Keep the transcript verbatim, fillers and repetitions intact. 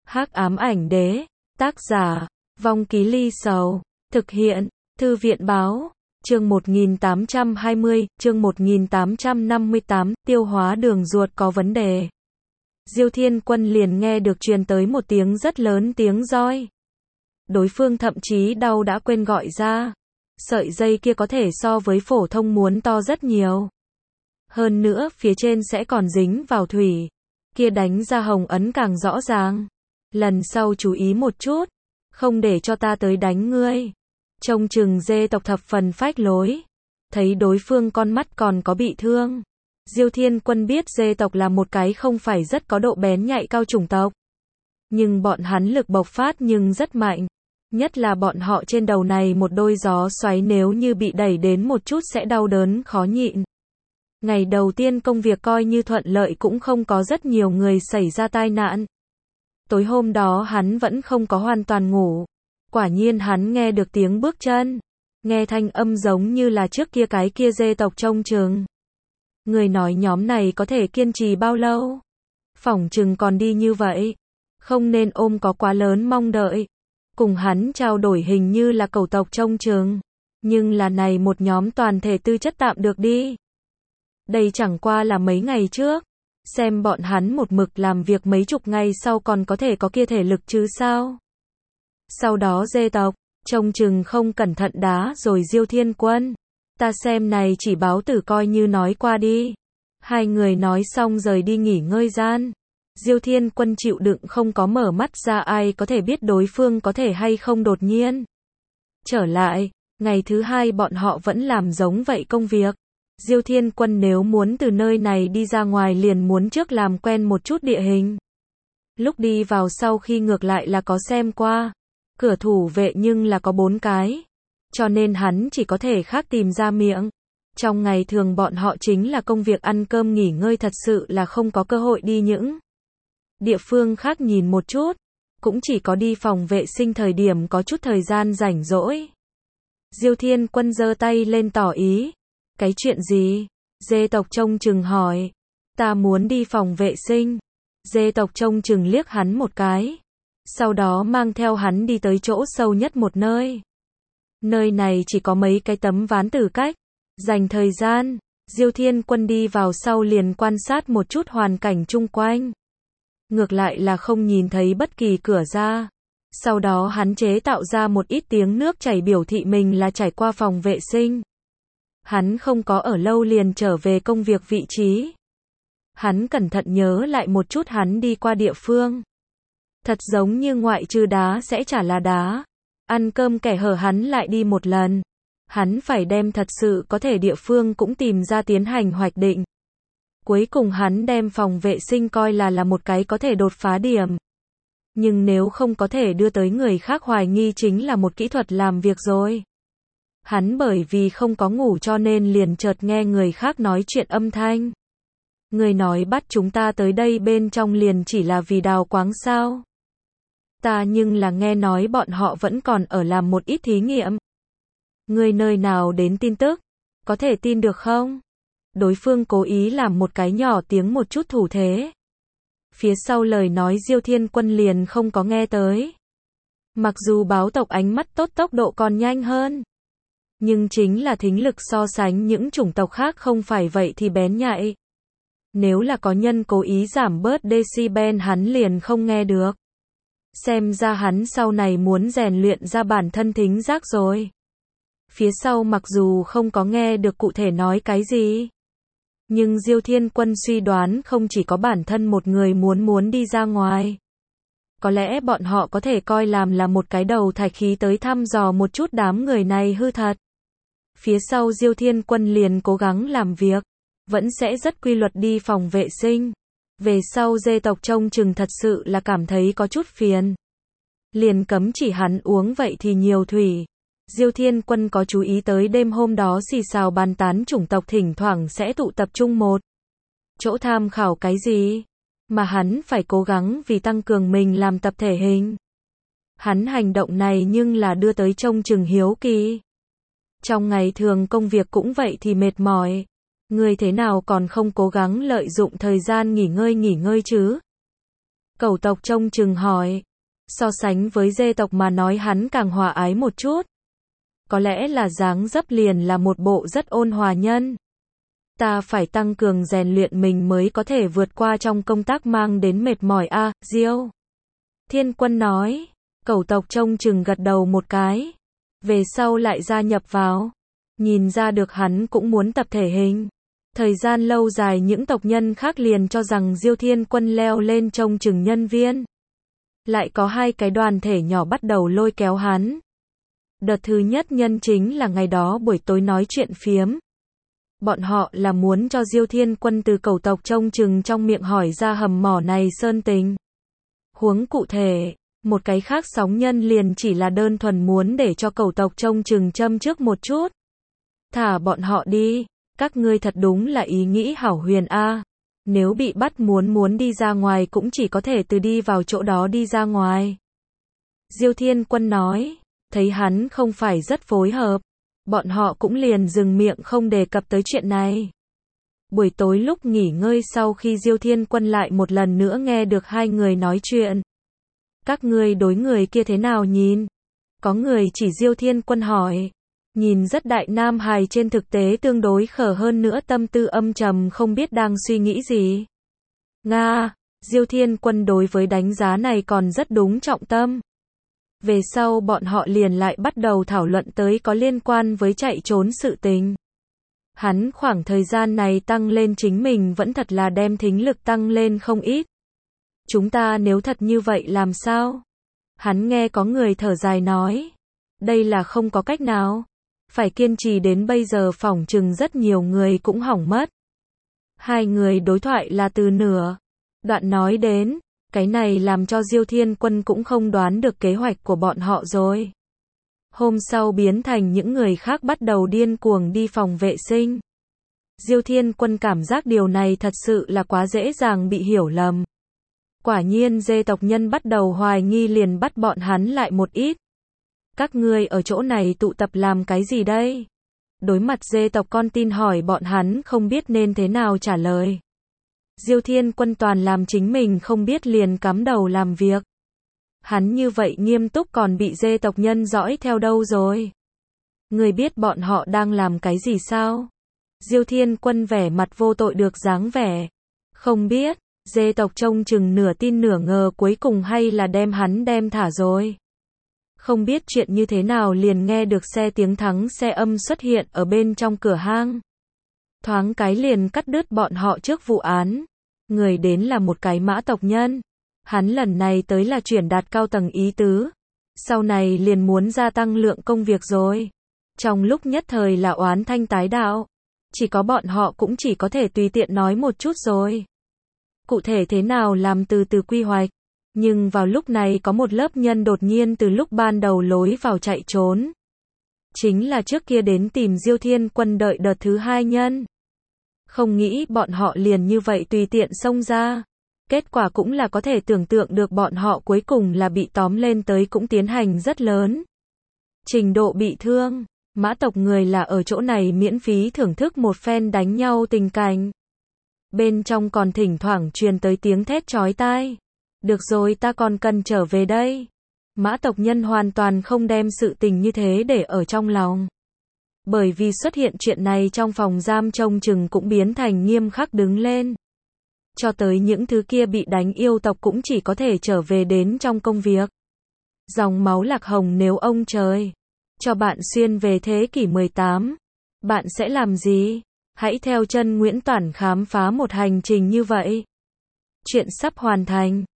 Hắc ám ảnh đế, tác giả, Vong Ký Ly Sầu, thực hiện, Thư viện báo, chương một nghìn tám trăm hai mươi, chương một nghìn tám trăm năm mươi tám, tiêu hóa đường ruột có vấn đề. Diêu Thiên Quân liền nghe được truyền tới một tiếng rất lớn tiếng roi. Đối phương thậm chí đau đã quên gọi ra. Sợi dây kia có thể so với phổ thông muốn to rất nhiều. Hơn nữa phía trên sẽ còn dính vào thủy. Kia đánh ra hồng ấn càng rõ ràng. Lần sau chú ý một chút. Không để cho ta tới đánh ngươi. Trông chừng dê tộc thập phần phách lối. Thấy đối phương con mắt còn có bị thương. Diêu Thiên Quân biết dê tộc là một cái không phải rất có độ bén nhạy cao chủng tộc. Nhưng bọn hắn lực bộc phát nhưng rất mạnh. Nhất là bọn họ trên đầu này một đôi gió xoáy nếu như bị đẩy đến một chút sẽ đau đớn khó nhịn. Ngày đầu tiên công việc coi như thuận lợi cũng không có rất nhiều người xảy ra tai nạn. Tối hôm đó hắn vẫn không có hoàn toàn ngủ. Quả nhiên hắn nghe được tiếng bước chân. Nghe thanh âm giống như là trước kia cái kia dê tộc trông chừng. Người nói nhóm này có thể kiên trì bao lâu? Phỏng chừng còn đi như vậy. Không nên ôm có quá lớn mong đợi. Cùng hắn trao đổi hình như là cầu tộc trông chừng. Nhưng là này một nhóm toàn thể tư chất tạm được đi. Đây chẳng qua là mấy ngày trước. Xem bọn hắn một mực làm việc mấy chục ngày sau còn có thể có kia thể lực chứ sao. Sau đó dê tộc, trông chừng không cẩn thận đá rồi Diêu Thiên Quân. Ta xem này chỉ báo tử coi như nói qua đi. Hai người nói xong rời đi nghỉ ngơi gian. Diêu Thiên Quân chịu đựng không có mở mắt ra, ai có thể biết đối phương có thể hay không đột nhiên. Trở lại, ngày thứ hai bọn họ vẫn làm giống vậy công việc. Diêu Thiên Quân nếu muốn từ nơi này đi ra ngoài liền muốn trước làm quen một chút địa hình. Lúc đi vào sau khi ngược lại là có xem qua. Cửa thủ vệ nhưng là có bốn cái. Cho nên hắn chỉ có thể khác tìm ra miệng. Trong ngày thường bọn họ chính là công việc ăn cơm nghỉ ngơi, thật sự là không có cơ hội đi những địa phương khác nhìn một chút. Cũng chỉ có đi phòng vệ sinh thời điểm có chút thời gian rảnh rỗi. Diêu Thiên Quân giơ tay lên tỏ ý. Cái chuyện gì? Dê tộc trông chừng hỏi. Ta muốn đi phòng vệ sinh. Dê tộc trông chừng liếc hắn một cái. Sau đó mang theo hắn đi tới chỗ sâu nhất một nơi. Nơi này chỉ có mấy cái tấm ván từ cách. Dành thời gian, Diêu Thiên Quân đi vào sau liền quan sát một chút hoàn cảnh chung quanh. Ngược lại là không nhìn thấy bất kỳ cửa ra. Sau đó hắn chế tạo ra một ít tiếng nước chảy biểu thị mình là trải qua phòng vệ sinh. Hắn không có ở lâu liền trở về công việc vị trí. Hắn cẩn thận nhớ lại một chút hắn đi qua địa phương. Thật giống như ngoại trừ đá sẽ chả là đá. Ăn cơm kẻ hở hắn lại đi một lần. Hắn phải đem thật sự có thể địa phương cũng tìm ra tiến hành hoạch định. Cuối cùng hắn đem phòng vệ sinh coi là là một cái có thể đột phá điểm. Nhưng nếu không có thể đưa tới người khác hoài nghi chính là một kỹ thuật làm việc rồi. Hắn bởi vì không có ngủ cho nên liền chợt nghe người khác nói chuyện âm thanh. Người nói bắt chúng ta tới đây bên trong liền chỉ là vì đào quáng sao? Ta nhưng là nghe nói bọn họ vẫn còn ở làm một ít thí nghiệm. Người nơi nào đến tin tức? Có thể tin được không? Đối phương cố ý làm một cái nhỏ tiếng một chút thủ thế. Phía sau lời nói Diêu Thiên Quân liền không có nghe tới. Mặc dù báo tộc ánh mắt tốt tốc độ còn nhanh hơn. Nhưng chính là thính lực so sánh những chủng tộc khác không phải vậy thì bén nhạy. Nếu là có nhân cố ý giảm bớt decibel hắn liền không nghe được. Xem ra hắn sau này muốn rèn luyện ra bản thân thính giác rồi. Phía sau mặc dù không có nghe được cụ thể nói cái gì. Nhưng Diêu Thiên Quân suy đoán không chỉ có bản thân một người muốn muốn đi ra ngoài. Có lẽ bọn họ có thể coi làm là một cái đầu thạch khí tới thăm dò một chút đám người này hư thật. Phía sau Diêu Thiên Quân liền cố gắng làm việc. Vẫn sẽ rất quy luật đi phòng vệ sinh. Về sau dê tộc trông chừng thật sự là cảm thấy có chút phiền. Liền cấm chỉ hắn uống vậy thì nhiều thủy. Diêu Thiên Quân có chú ý tới đêm hôm đó xì xào bàn tán chủng tộc thỉnh thoảng sẽ tụ tập trung một chỗ tham khảo cái gì. Mà hắn phải cố gắng vì tăng cường mình làm tập thể hình. Hắn hành động này nhưng là đưa tới trông chừng hiếu kỳ. Trong ngày thường công việc cũng vậy thì mệt mỏi. Người thế nào còn không cố gắng lợi dụng thời gian nghỉ ngơi nghỉ ngơi chứ? Cẩu tộc trông chừng hỏi. So sánh với dê tộc mà nói hắn càng hòa ái một chút. Có lẽ là dáng dấp liền là một bộ rất ôn hòa nhân. Ta phải tăng cường rèn luyện mình mới có thể vượt qua trong công tác mang đến mệt mỏi a, à, Diêu Thiên Quân nói. Cẩu tộc trông chừng gật đầu một cái. Về sau lại gia nhập vào. Nhìn ra được hắn cũng muốn tập thể hình. Thời gian lâu dài những tộc nhân khác liền cho rằng Diêu Thiên Quân leo lên trông chừng nhân viên. Lại có hai cái đoàn thể nhỏ bắt đầu lôi kéo hắn. Đợt thứ nhất nhân chính là ngày đó buổi tối nói chuyện phiếm. Bọn họ là muốn cho Diêu Thiên Quân từ cẩu tộc trông chừng trong miệng hỏi ra hầm mỏ này sơn tình. Huống cụ thể, một cái khác sóng nhân liền chỉ là đơn thuần muốn để cho cẩu tộc trông chừng châm trước một chút. Thả bọn họ đi, các ngươi thật đúng là ý nghĩ hảo huyền a. Nếu bị bắt muốn muốn đi ra ngoài cũng chỉ có thể từ đi vào chỗ đó đi ra ngoài. Diêu Thiên Quân nói, thấy hắn không phải rất phối hợp. Bọn họ cũng liền dừng miệng không đề cập tới chuyện này. Buổi tối lúc nghỉ ngơi sau khi Diêu Thiên Quân lại một lần nữa nghe được hai người nói chuyện. Các ngươi đối người kia thế nào nhìn? Có người chỉ Diêu Thiên Quân hỏi. Nhìn rất đại nam hài trên thực tế tương đối khờ hơn nữa tâm tư âm trầm không biết đang suy nghĩ gì. Nga, Diêu Thiên Quân đối với đánh giá này còn rất đúng trọng tâm. Về sau bọn họ liền lại bắt đầu thảo luận tới có liên quan với chạy trốn sự tình. Hắn khoảng thời gian này tăng lên chính mình vẫn thật là đem thính lực tăng lên không ít. Chúng ta nếu thật như vậy làm sao? Hắn nghe có người thở dài nói. Đây là không có cách nào. Phải kiên trì đến bây giờ phỏng chừng rất nhiều người cũng hỏng mất. Hai người đối thoại là từ nửa. Đoạn nói đến. Cái này làm cho Diêu Thiên Quân cũng không đoán được kế hoạch của bọn họ rồi. Hôm sau biến thành những người khác bắt đầu điên cuồng đi phòng vệ sinh. Diêu Thiên Quân cảm giác điều này thật sự là quá dễ dàng bị hiểu lầm. Quả nhiên dê tộc nhân bắt đầu hoài nghi liền bắt bọn hắn lại một ít. Các ngươi ở chỗ này tụ tập làm cái gì đây? Đối mặt dê tộc con tin hỏi bọn hắn không biết nên thế nào trả lời. Diêu Thiên Quân toàn làm chính mình không biết liền cắm đầu làm việc. Hắn như vậy nghiêm túc còn bị dê tộc nhân dõi theo đâu rồi? Người biết bọn họ đang làm cái gì sao? Diêu Thiên Quân vẻ mặt vô tội được dáng vẻ. Không biết, dê tộc trông chừng nửa tin nửa ngờ cuối cùng hay là đem hắn đem thả rồi. Không biết chuyện như thế nào liền nghe được xe tiếng thắng xe âm xuất hiện ở bên trong cửa hang. Thoáng cái liền cắt đứt bọn họ trước vụ án. Người đến là một cái mã tộc nhân. Hắn lần này tới là chuyển đạt cao tầng ý tứ. Sau này liền muốn gia tăng lượng công việc rồi. Trong lúc nhất thời là oán thanh tái đạo. Chỉ có bọn họ cũng chỉ có thể tùy tiện nói một chút rồi. Cụ thể thế nào làm từ từ quy hoạch. Nhưng vào lúc này có một lớp nhân đột nhiên từ lúc ban đầu lối vào chạy trốn. Chính là trước kia đến tìm Diêu Thiên Quân đợi đợt thứ hai nhân. Không nghĩ bọn họ liền như vậy tùy tiện xông ra. Kết quả cũng là có thể tưởng tượng được bọn họ cuối cùng là bị tóm lên tới cũng tiến hành rất lớn. Trình độ bị thương, mã tộc người là ở chỗ này miễn phí thưởng thức một phen đánh nhau tình cảnh. Bên trong còn thỉnh thoảng truyền tới tiếng thét chói tai. Được rồi ta còn cần trở về đây. Mã tộc nhân hoàn toàn không đem sự tình như thế để ở trong lòng. Bởi vì xuất hiện chuyện này trong phòng giam trông chừng cũng biến thành nghiêm khắc đứng lên. Cho tới những thứ kia bị đánh yêu tộc cũng chỉ có thể trở về đến trong công việc. Dòng máu lạc hồng nếu ông trời cho bạn xuyên về thế kỷ mười tám, bạn sẽ làm gì? Hãy theo chân Nguyễn Toản khám phá một hành trình như vậy. Chuyện sắp hoàn thành.